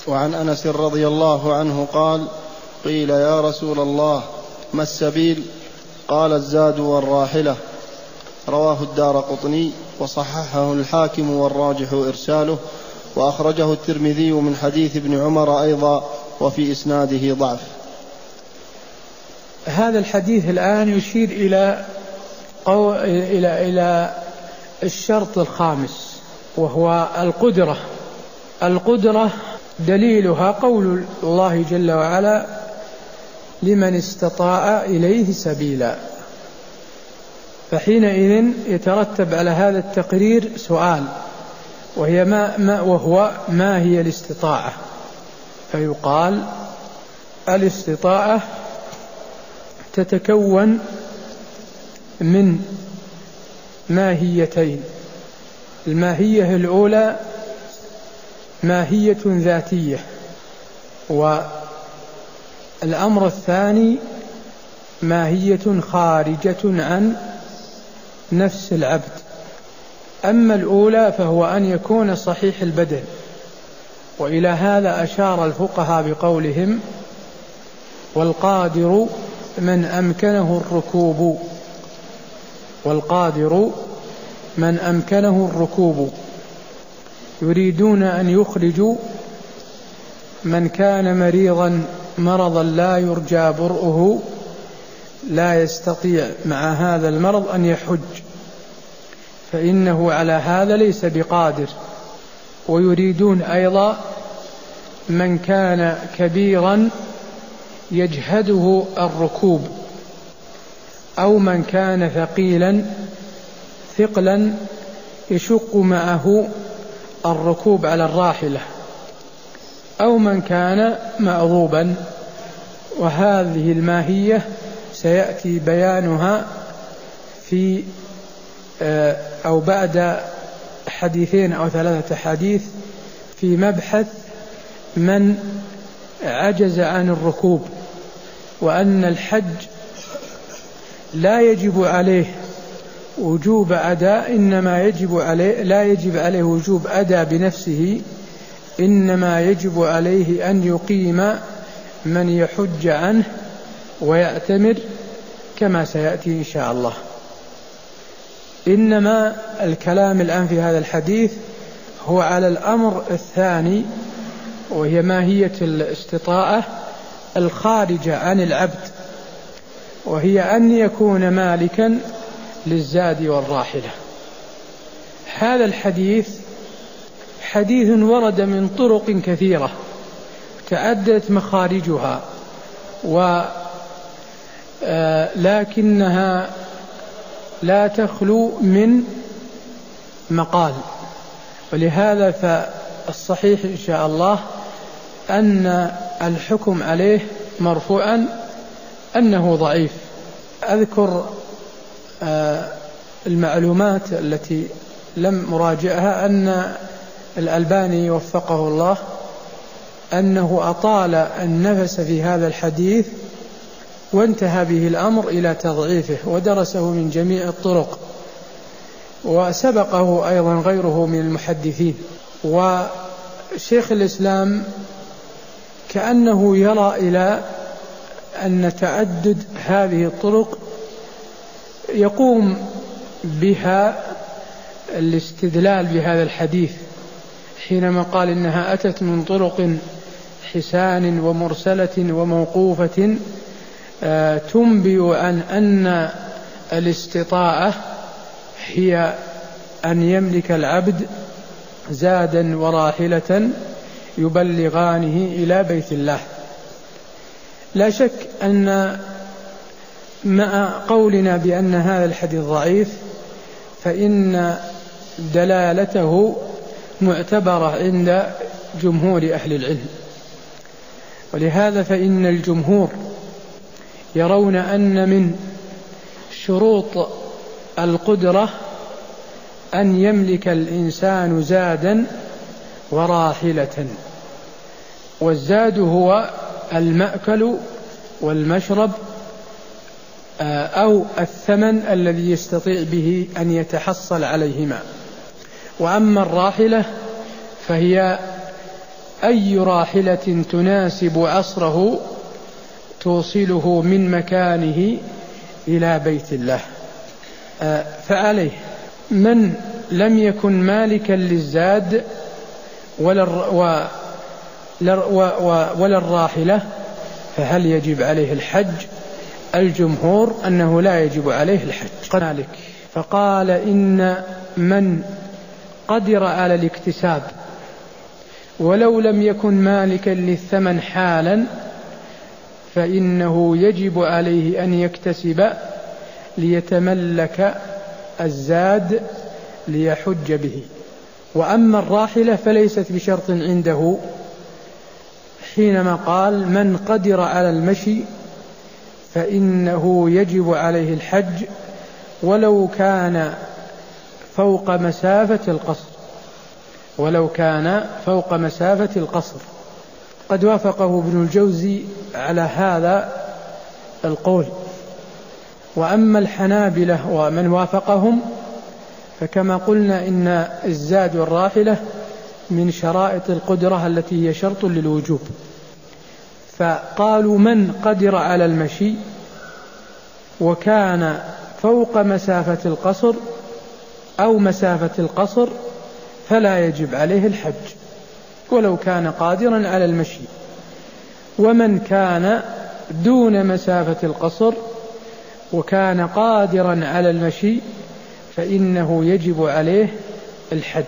وعن أنس رضي الله عنه قال: قيل يا رسول الله ما السبيل؟ قال: الزاد والراحلة. رواه الدارقطني وصححه الحاكم والراجح إرساله، وأخرجه الترمذي من حديث ابن عمر أيضا، وفي إسناده ضعف. هذا الحديث الآن يشير إلى الشرط الخامس، وهو القدرة. القدرة دليلها قول الله جل وعلا: لمن استطاع إليه سبيلا. فحينئذ يترتب على هذا التقرير سؤال، وهو ما هي الاستطاعة؟ فيقال: الاستطاعة تتكون من ماهيتين. الماهية الأولى ماهية ذاتية، والأمر الثاني ماهية خارجة عن نفس العبد. أما الأولى فهو أن يكون صحيح البدن، وإلى هذا أشار الفقهاء بقولهم: والقادر من أمكنه الركوب. والقادر من أمكنه الركوب، يريدون أن يخرجوا من كان مريضا مرضا لا يرجى برؤه، لا يستطيع مع هذا المرض أن يحج، فإنه على هذا ليس بقادر. ويريدون أيضا من كان كبيرا يجهده الركوب، أو من كان ثقلا يشق معه الركوب على الراحلة، أو من كان مأضوبا. وهذه الماهية سيأتي بيانها في أو بعد حديثين أو 3 حديث في مبحث من عجز عن الركوب، وأن الحج لا يجب عليه وجوب أداء، لا يجب عليه وجوب أداء بنفسه، إنما يجب عليه أن يقيم من يحج عنه ويأتمر، كما سيأتي إن شاء الله. إنما الكلام الآن في هذا الحديث هو على الأمر الثاني، وهي ماهية الاستطاعة الخارجة عن العبد، وهي أن يكون مالكا للزاد والراحلة. هذا الحديث حديث ورد من طرق كثيرة تعددت مخارجها، لكنها لا تخلو من مقال، ولهذا فالصحيح إن شاء الله أن الحكم عليه مرفوعا أنه ضعيف. أذكر المعلومات التي لم مراجعها، أن الألباني وفقه الله أنه أطال النفس في هذا الحديث، وانتهى به الأمر إلى تضعيفه، ودرسه من جميع الطرق، وسبقه أيضا غيره من المحدثين. وشيخ الإسلام كأنه يرى إلى أن تعدد هذه الطرق يقوم بها الاستدلال بهذا الحديث، حينما قال إنها أتت من طرق حسان ومرسلة وموقوفة تنبئ عن أن الاستطاعة هي أن يملك العبد زادا وراحلة يبلغانه إلى بيت الله. لا شك أن مع قولنا بأن هذا الحديث ضعيف، فإن دلالته معتبرة عند جمهور أهل العلم، ولهذا فإن الجمهور يرون أن من شروط القدرة أن يملك الإنسان زادا وراحلة، والزاد هو المأكل والمشرب أو الثمن الذي يستطيع به أن يتحصل عليهما. وأما الراحلة فهي أي راحلة تناسب عصره توصله من مكانه إلى بيت الله. فعليه من لم يكن مالكا للزاد ولا الراحلة فهل يجب عليه الحج؟ الجمهور أنه لا يجب عليه الحج. فقال إن من قدر على الاكتساب ولو لم يكن مالكا للثمن حالا فإنه يجب عليه أن يكتسب ليتملك الزاد ليحج به. وأما الراحلة فليست بشرط عنده حينما قال من قدر على المشي فإنه يجب عليه الحج ولو كان فوق مسافة القصر. قد وافقه ابن الجوزي على هذا القول. وأما الحنابلة ومن وافقهم فكما قلنا إن الزاد والراحلة من شرائط القدرة التي هي شرط للوجوب، فقالوا من قدر على المشي وكان فوق مسافة القصر أو مسافة القصر فلا يجب عليه الحج ولو كان قادرا على المشي. ومن كان دون مسافة القصر وكان قادرا على المشي فإنه يجب عليه الحج.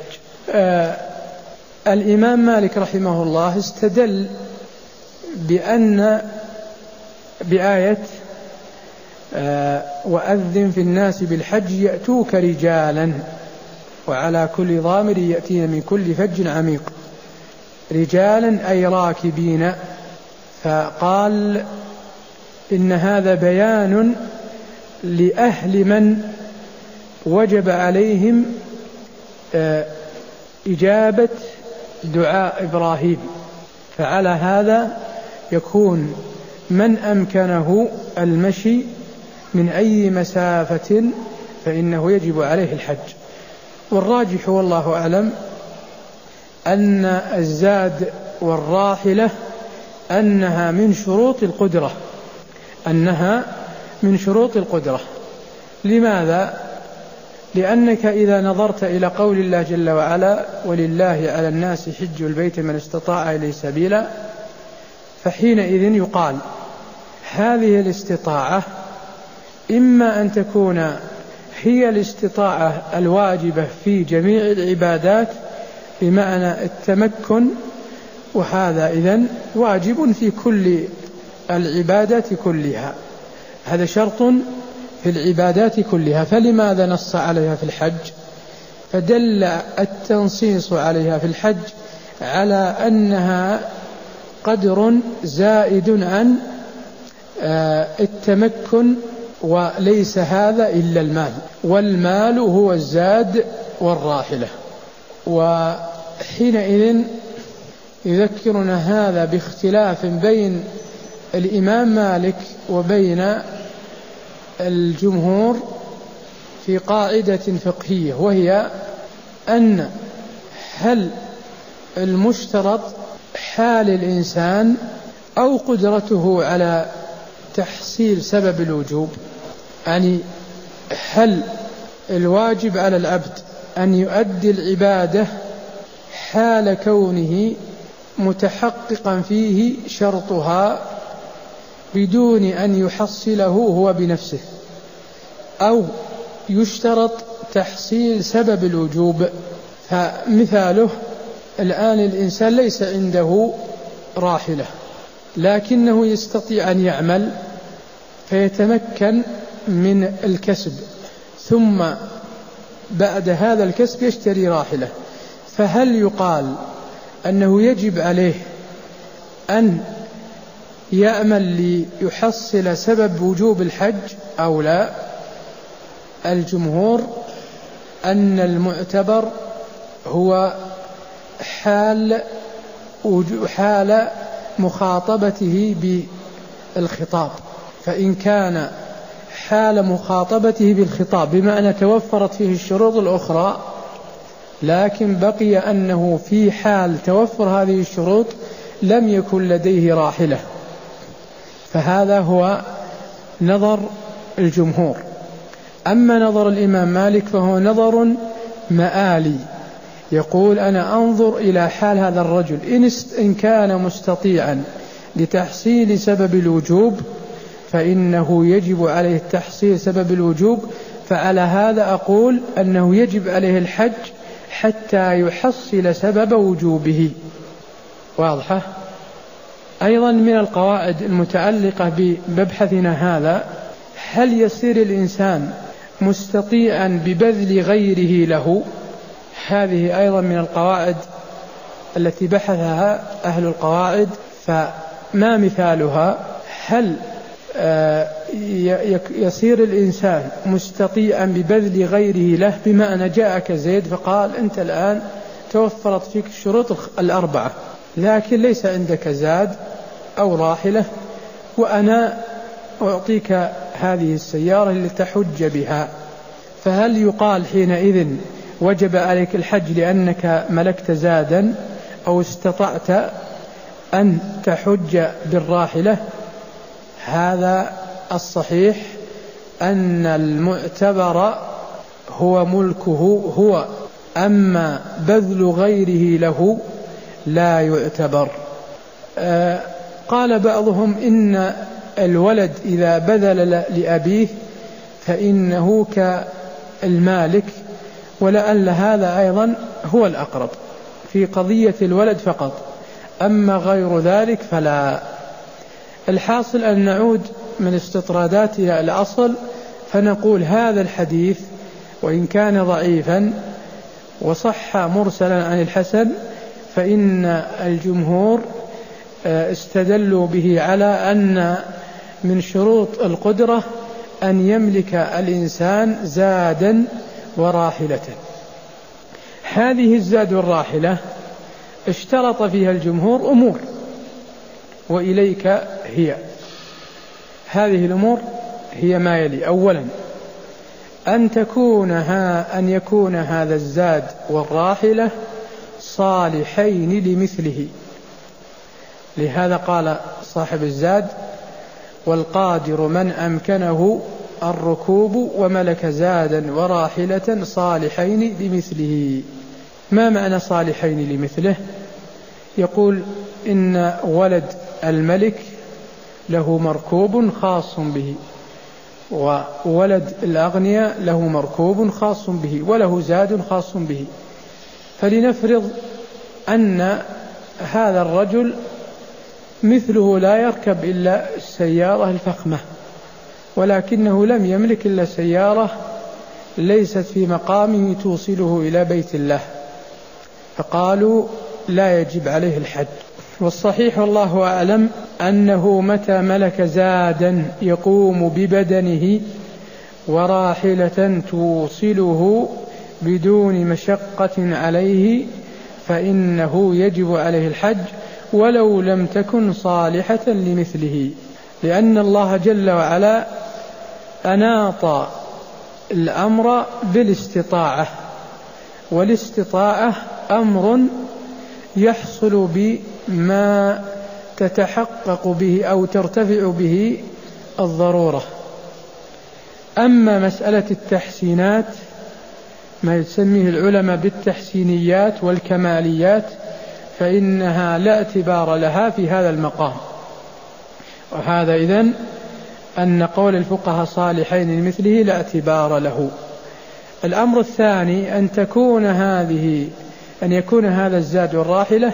الإمام مالك رحمه الله استدل بآية وأذن في الناس بالحج يأتوك رجالا وعلى كل ضامر يأتين من كل فج عميق. رجالا أي راكبين. فقال إن هذا بيان لأهل من وجب عليهم إجابة دعاء إبراهيم، فعلى هذا يكون من أمكنه المشي من أي مسافة فإنه يجب عليه الحج. والراجح والله أعلم أن الزاد والراحلة أنها من شروط القدرة. لماذا؟ لأنك إذا نظرت إلى قول الله جل وعلا ولله على الناس حج البيت من استطاع إليه سبيلا، فحينئذ يقال هذه الاستطاعة إما أن تكون هي الاستطاعة الواجبة في جميع العبادات بمعنى التمكن، وهذا إذن واجب في كل العبادات كلها، هذا شرط في العبادات كلها. فلماذا نص عليها في الحج؟ فدل التنصيص عليها في الحج على أنها قدر زائد عن التمكن، وليس هذا إلا المال، والمال هو الزاد والراحلة. وحينئذ يذكرنا هذا باختلاف بين الإمام مالك وبين الجمهور في قاعدة فقهية، وهي أن هل المشترط حال الإنسان أو قدرته على تحصيل سبب الوجوب؟ يعني هل الواجب على العبد أن يؤدي العبادة حال كونه متحققا فيه شرطها بدون أن يحصله هو بنفسه، أو يشترط تحصيل سبب الوجوب؟ فمثاله الآن الإنسان ليس عنده راحلة لكنه يستطيع أن يعمل فيتمكن من الكسب، ثم بعد هذا الكسب يشتري راحلة، فهل يقال أنه يجب عليه أن يأمل ليحصل سبب وجوب الحج أو لا؟ الجمهور أن المعتبر هو حال مخاطبته بالخطاب. فإن كان حال مخاطبته بالخطاب بمعنى توفرت فيه الشروط الأخرى لكن بقي أنه في حال توفر هذه الشروط لم يكن لديه راحلة، فهذا هو نظر الجمهور. أما نظر الإمام مالك فهو نظر مآلي، يقول أنا أنظر إلى حال هذا الرجل، إن كان مستطيعا لتحصيل سبب الوجوب فإنه يجب عليه تحصيل سبب الوجوب، فعلى هذا أقول أنه يجب عليه الحج حتى يحصل سبب وجوبه. واضحة؟ أيضا من القواعد المتعلقة بمبحثنا هذا، هل يصير الإنسان مستطيعا ببذل غيره له؟ هذه أيضا من القواعد التي بحثها أهل القواعد، فما مثالها؟ هل يصير الإنسان مستطيعا ببذل غيره له؟ بمعنى جاءك زيد فقال أنت الآن توفرت فيك الشروط الأربعة لكن ليس عندك زاد أو راحلة، وأنا أعطيك هذه السيارة لتحج بها، فهل يقال حينئذ وجب عليك الحج لأنك ملكت زادا أو استطعت أن تحج بالراحلة؟ هذا الصحيح أن المعتبر هو ملكه هو، أما بذل غيره له لا يعتبر. قال بعضهم إن الولد إذا بذل لأبيه فإنه كالمالك، ولعل هذا أيضا هو الأقرب في قضية الولد فقط، أما غير ذلك فلا. الحاصل أن نعود من استطرادات إلى الأصل، فنقول هذا الحديث وإن كان ضعيفا وصح مرسلا عن الحسن، فإن الجمهور استدلوا به على أن من شروط القدرة أن يملك الإنسان زادا وراحلة. هذه الزاد والراحلة اشترط فيها الجمهور أمور، وإليك هي هذه الأمور هي ما يلي: أولا أن يكون هذا الزاد والراحلة صالحين لمثله، لهذا قال صاحب الزاد: والقادر من أمكنه الركوب وملك زادا وراحلة صالحين لمثله. ما معنى صالحين لمثله؟ يقول إن ولد الملك له مركوب خاص به، وولد الأغنياء له مركوب خاص به، وله زاد خاص به. فلنفرض أن هذا الرجل مثله لا يركب إلا السيارة الفخمة، ولكنه لم يملك إلا سيارة ليست في مقامه توصله إلى بيت الله، فقالوا لا يجب عليه الحج. والصحيح والله أعلم أنه متى ملك زادا يقوم ببدنه وراحلة توصله بدون مشقة عليه فإنه يجب عليه الحج ولو لم تكن صالحة لمثله، لأن الله جل وعلا أناط الأمر بالاستطاعة، والاستطاعة أمر يحصل بما تتحقق به أو ترتفع به الضرورة. أما مسألة التحسينات، ما يسميه العلماء بالتحسينيات والكماليات، فإنها لا اعتبار لها في هذا المقام. وهذا إذن أن قول الفقهاء صالحين لمثله لا اعتبار له. الأمر الثاني أن يكون هذا الزاد والراحلة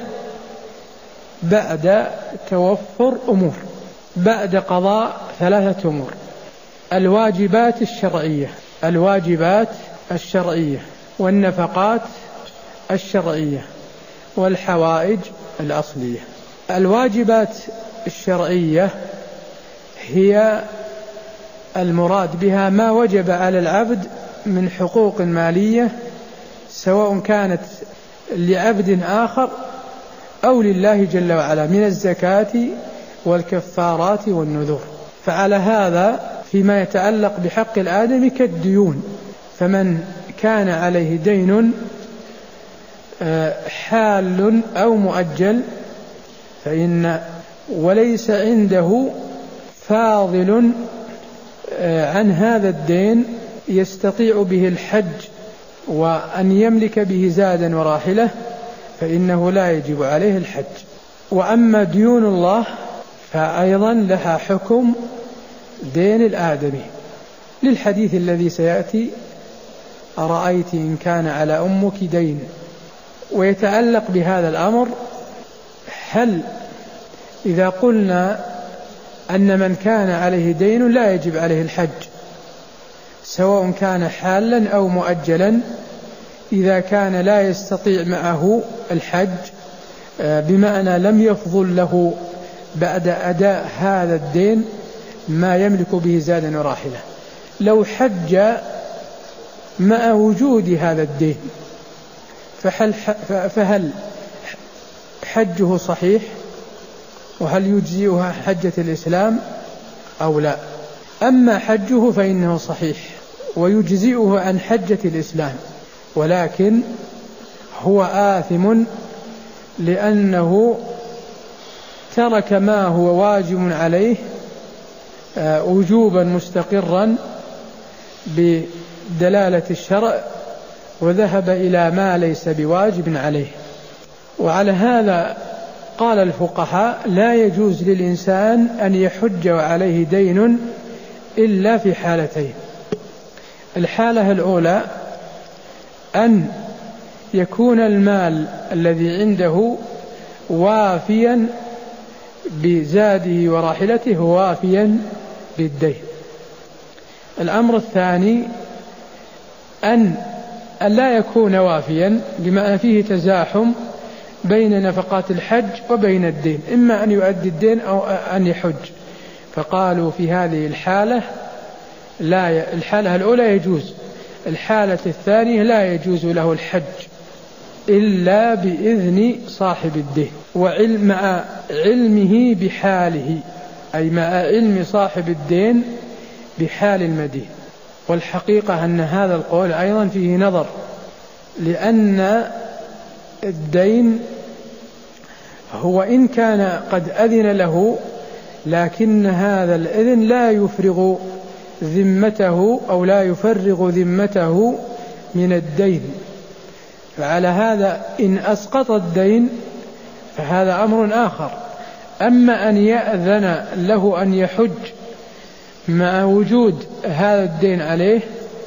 بعد توفر أمور، بعد قضاء 3 أمور: الواجبات الشرعية والنفقات الشرعية والحوائج الأصلية. الواجبات الشرعية هي المراد بها ما وجب على العبد من حقوق مالية، سواء كانت لعبد آخر أو لله جل وعلا، من الزكاة والكفارات والنذور. فعلى هذا فيما يتعلق بحق الآدم كالديون، فمن كان عليه دين حال أو مؤجل وليس عنده فاضل عن هذا الدين يستطيع به الحج وأن يملك به زادا وراحلة، فإنه لا يجب عليه الحج. وأما ديون الله فأيضا لها حكم دين الآدمي، للحديث الذي سيأتي: أرأيت إن كان على أمك دين. ويتعلق بهذا الأمر: هل إذا قلنا أن من كان عليه دين لا يجب عليه الحج سواء كان حالا أو مؤجلا، إذا كان لا يستطيع معه الحج بمعنى لم يفضل له بعد أداء هذا الدين ما يملك به زادا وراحلة، لو حج مع وجود هذا الدين فهل حجه صحيح؟ وهل يجزئها حجة الإسلام أو لا؟ أما حجه فإنه صحيح ويجزئه عن حجة الإسلام، ولكن هو آثم لأنه ترك ما هو واجب عليه وجوبا مستقرا بدلالة الشرع، وذهب إلى ما ليس بواجب عليه. وعلى هذا قال الفقهاء: لا يجوز للإنسان أن يحج وعليه دين إلا في حالتين. الحالة الأولى أن يكون المال الذي عنده وافيا بزاده وراحلته وافيا بالدين. الأمر الثاني أن لا يكون وافيا، بما فيه تزاحم بين نفقات الحج وبين الدين، إما أن يؤدي الدين أو أن يحج. فقالوا في هذه الحالة الحالة الأولى يجوز، الحالة الثانية لا يجوز له الحج إلا بإذن صاحب الدين، ومع علمه بحاله، أي مع علم صاحب الدين بحال المدين. والحقيقة أن هذا القول أيضا فيه نظر، لأن الدين هو إن كان قد أذن له، لكن هذا الإذن لا يفرغ ذمته أو لا يفرغ ذمته من الدين. فعلى هذا إن أسقط الدين فهذا أمر آخر. أما أن يأذن له أن يحج مع وجود هذا الدين عليه،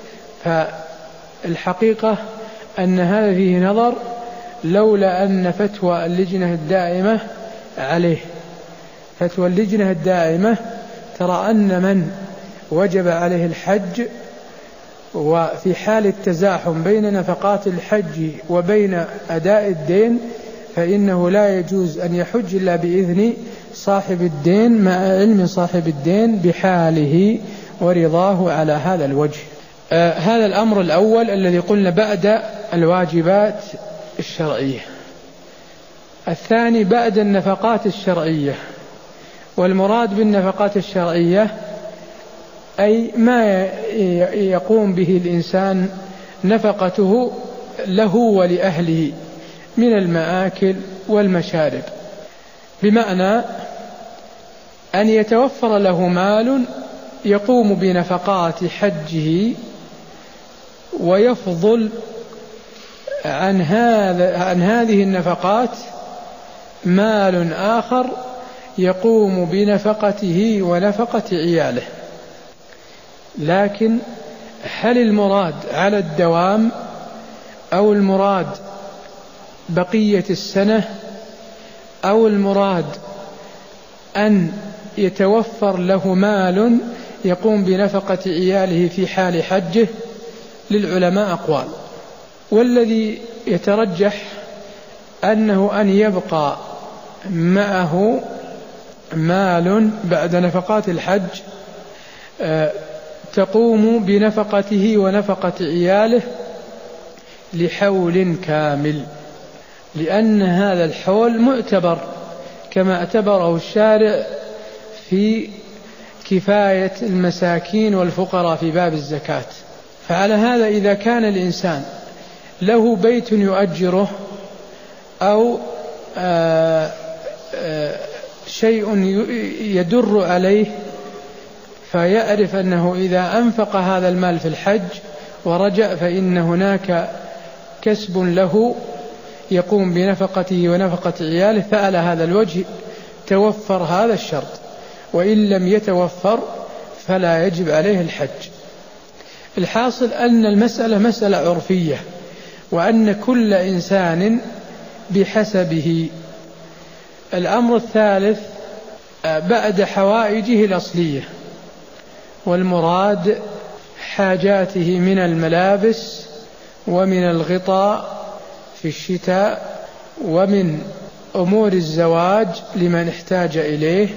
فالحقيقة أن هذا فيه نظر، لولا أن فتوى اللجنة الدائمة عليه. فتوى اللجنة الدائمة ترى أن من وجب عليه الحج وفي حال التزاحم بين نفقات الحج وبين أداء الدين فإنه لا يجوز أن يحج إلا بإذن صاحب الدين، مع علم صاحب الدين بحاله ورضاه على هذا الوجه. هذا الأمر الأول الذي قلنا بعد الواجبات الشرعية. الثاني بعد النفقات الشرعية، والمراد بالنفقات الشرعية أي ما يقوم به الإنسان نفقته له ولأهله من المآكل والمشارب، بمعنى أن يتوفر له مال يقوم بنفقات حجه، ويفضل عن هذه النفقات مال آخر يقوم بنفقته ونفقة عياله. لكن هل المراد على الدوام أو المراد بقية السنة أو المراد أن يتوفر له مال يقوم بنفقة عياله في حال حجه؟ للعلماء أقوال، والذي يترجح أنه أن يبقى معه مال بعد نفقات الحج تقوم بنفقته ونفقة عياله لحول كامل، لأن هذا الحول معتبر كما اعتبره الشارع في كفاية المساكين والفقراء في باب الزكاة. فعلى هذا إذا كان الإنسان له بيت يؤجره أو شيء يدر عليه فيعرف أنه إذا أنفق هذا المال في الحج ورجع فإن هناك كسب له يقوم بنفقته ونفقة عياله، فعلى هذا الوجه توفر هذا الشرط، وإن لم يتوفر فلا يجب عليه الحج. الحاصل أن المسألة مسألة عرفية، وأن كل إنسان بحسبه. الأمر الثالث بعد حوائجه الأصلية، والمراد حاجاته من الملابس ومن الغطاء في الشتاء ومن أمور الزواج لمن احتاج إليه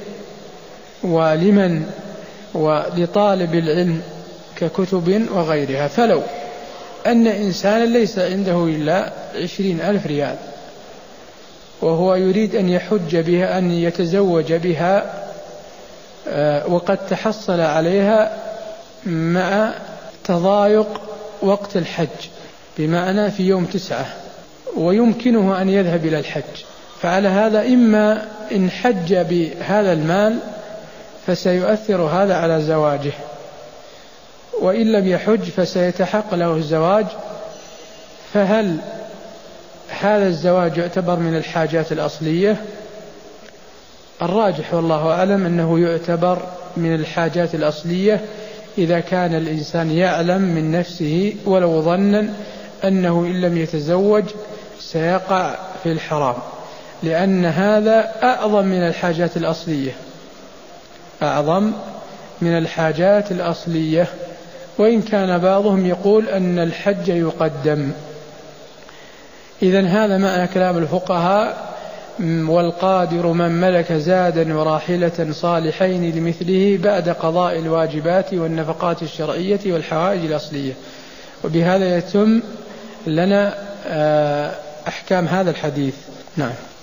ولطالب العلم ككتب وغيرها. فلو أن إنسانا ليس عنده إلا 20,000 ريال وهو يريد أن يحج بها، أن يتزوج بها، وقد تحصل عليها مع تضايق وقت الحج، بمعنى في يوم 9، ويمكنه أن يذهب إلى الحج، فعلى هذا إما إن حج بهذا المال فسيؤثر هذا على زواجه، وإن لم يحج فسيتحقق له الزواج. فهل هذا الزواج يعتبر من الحاجات الأصلية؟ الراجح والله أعلم أنه يعتبر من الحاجات الأصلية إذا كان الإنسان يعلم من نفسه ولو ظنا أنه إن لم يتزوج سيقع في الحرام، لأن هذا أعظم من الحاجات الأصلية، أعظم من الحاجات الأصلية، وإن كان بعضهم يقول أن الحج يقدم. إذن هذا معنى كلام الفقهاء: والقادر من ملك زادا وراحلة صالحين لمثله بعد قضاء الواجبات والنفقات الشرعية والحوائج الأصلية. وبهذا يتم لنا أحكام هذا الحديث. نعم.